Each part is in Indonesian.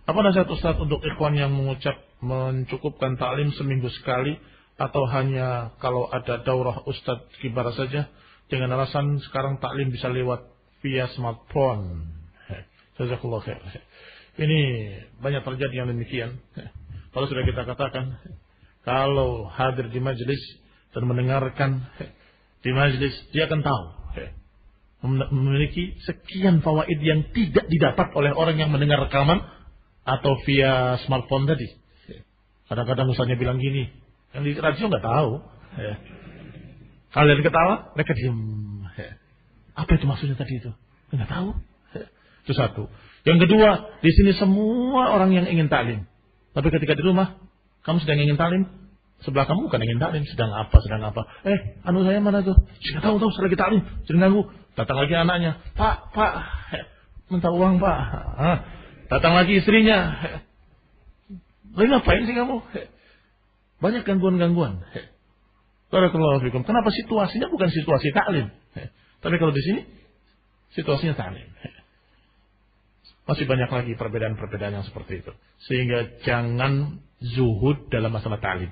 Apa nasihat Ustaz untuk ikhwan yang mencukupkan taklim seminggu sekali atau hanya kalau ada daurah Ustaz kibar saja dengan alasan sekarang taklim bisa lewat via smartphone. Jazakallahu khair. Ini banyak terjadi yang demikian. Kalau sudah kita katakan, kalau hadir di majelis dan mendengarkan di majelis, dia akan tahu memiliki sekian fawaid yang tidak didapat oleh orang yang mendengar rekaman atau via smartphone tadi. Kadang-kadang ustaznya bilang gini, yang di radio nggak tahu. Kalian ketawa, mereka diam. Apa itu maksudnya tadi itu? Nggak tahu. Itu satu. Yang kedua, di sini semua orang yang ingin taklim. Tapi ketika di rumah, kamu sedang ingin taklim, sebelah kamu bukan ingin taklim, sedang apa? Anu saya mana tuh? Saya tahu, saya lagi taklim, jangan ganggu. Datang lagi anaknya, Pak, minta uang Pak. Datang lagi istrinya. Lagi ngapain sih kamu? Banyak gangguan-gangguan. Barakallahu fikum. Kenapa situasinya bukan situasi taklim? Tapi kalau di sini situasinya taklim. Masih banyak lagi perbedaan-perbedaan yang seperti itu. Sehingga jangan zuhud dalam masalah taklim.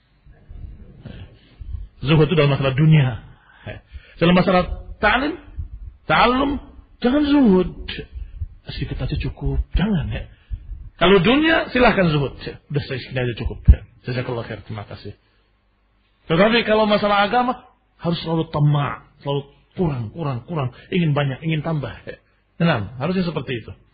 Zuhud itu dalam masalah dunia. Dalam masalah taklim, ta'allum, jangan zuhud. Sedikit aja cukup. Jangan ya. Kalau dunia silahkan zuhud. Udah segini aja cukup. Jazakallahu khair. Terima kasih. Tetapi kalau masalah agama harus selalu tamak, selalu kurang. Ingin banyak, ingin tambah. Nah, harusnya seperti itu.